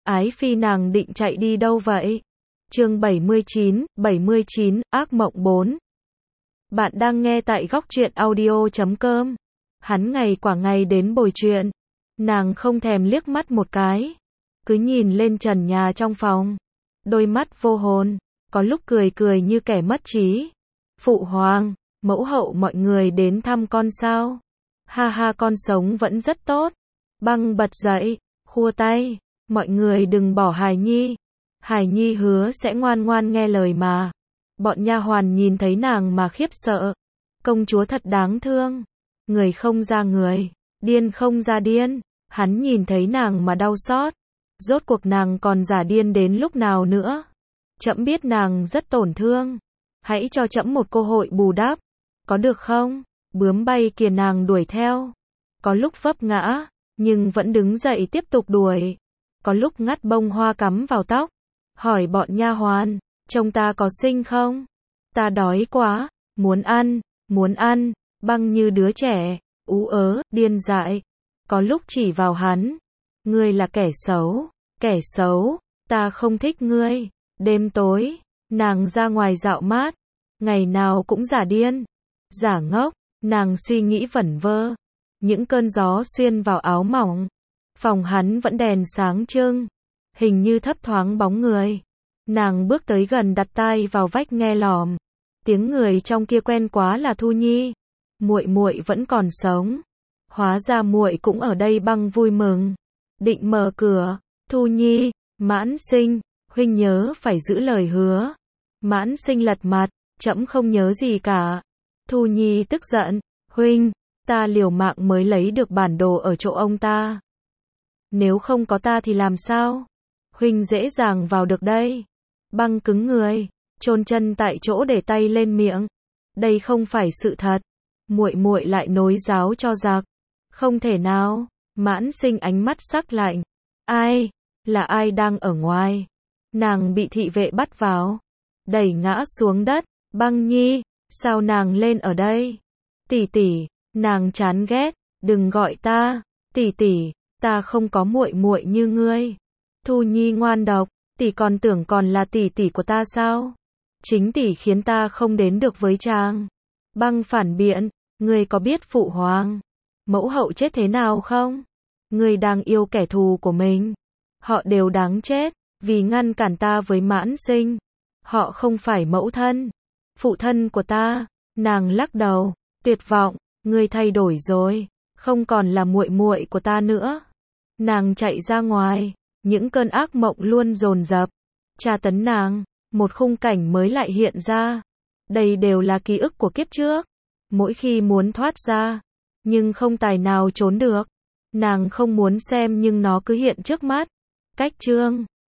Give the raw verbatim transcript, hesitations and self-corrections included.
Ái Phi nàng định chạy đi đâu vậy? Chương bảy mươi chín, bảy mươi chín, ác mộng bốn. Bạn đang nghe tại góc truyện audio chấm com. Hắn ngày quả ngày đến bồi chuyện. Nàng không thèm liếc mắt một cái. Cứ nhìn lên trần nhà trong phòng. Đôi mắt vô hồn. Có lúc cười cười như kẻ mất trí. Phụ hoàng, mẫu hậu mọi người đến thăm con sao? Ha ha, con sống vẫn rất tốt. Băng bật dậy, khua tay. Mọi người đừng bỏ Hài Nhi. Hài Nhi hứa sẽ ngoan ngoan nghe lời mà. Bọn nha hoàn nhìn thấy nàng mà khiếp sợ. Công chúa thật đáng thương. Người không ra người, điên không ra điên. Hắn nhìn thấy nàng mà đau xót. Rốt cuộc nàng còn giả điên đến lúc nào nữa? Trẫm biết nàng rất tổn thương. Hãy cho trẫm một cơ hội bù đắp. Có được không? Bướm bay kìa, nàng đuổi theo. Có lúc vấp ngã, nhưng vẫn đứng dậy tiếp tục đuổi. Có lúc ngắt bông hoa cắm vào tóc. Hỏi bọn nha hoàn, trông ta có xinh không? Ta đói quá, muốn ăn, muốn ăn. Băng như đứa trẻ, ú ớ, điên dại. Có lúc chỉ vào hắn. Ngươi là kẻ xấu, kẻ xấu, ta không thích ngươi. Đêm tối, nàng ra ngoài dạo mát. Ngày nào cũng giả điên, giả ngốc. Nàng suy nghĩ vẩn vơ. Những cơn gió xuyên vào áo mỏng. Phòng hắn vẫn đèn sáng trưng. Hình như thấp thoáng bóng người. Nàng bước tới gần, đặt tai vào vách nghe lỏm. Tiếng người trong kia quen quá, là Thu Nhi. Muội muội vẫn còn sống. Hóa ra muội cũng ở đây. Băng vui mừng, định mở cửa. Thu Nhi, Mãn Sinh, huynh nhớ phải giữ lời hứa. Mãn Sinh lật mặt, trẫm không nhớ gì cả. Thu Nhi tức giận, huynh, ta liều mạng mới lấy được bản đồ ở chỗ ông ta. Nếu không có ta thì làm sao? Huynh dễ dàng vào được đây. Băng cứng người, chôn chân tại chỗ, để tay lên miệng. Đây không phải sự thật. Muội muội lại nối giáo cho giặc. Không thể nào. Mãn Sinh ánh mắt sắc lạnh. Ai? Là ai đang ở ngoài? Nàng bị thị vệ bắt vào, đẩy ngã xuống đất. Băng Nhi, sao nàng lên ở đây? Tỷ tỷ, nàng chán ghét, đừng gọi ta tỷ tỷ, ta không có muội muội như ngươi. Thu Nhi ngoan độc, tỷ còn tưởng còn là tỷ tỷ của ta sao? Chính tỷ khiến ta không đến được với chàng. Băng phản biện, ngươi có biết phụ hoàng, mẫu hậu chết thế nào không? Ngươi đang yêu kẻ thù của mình. Họ đều đáng chết, vì ngăn cản ta với Mãn Sinh. Họ không phải mẫu thân, phụ thân của ta. Nàng lắc đầu, tuyệt vọng, ngươi thay đổi rồi, không còn là muội muội của ta nữa. Nàng chạy ra ngoài, những cơn ác mộng luôn dồn dập tra tấn nàng. Một khung cảnh mới lại hiện ra. Đây đều là ký ức của kiếp trước. Mỗi khi muốn thoát ra, nhưng không tài nào trốn được. Nàng không muốn xem nhưng nó cứ hiện trước mắt. Cách chương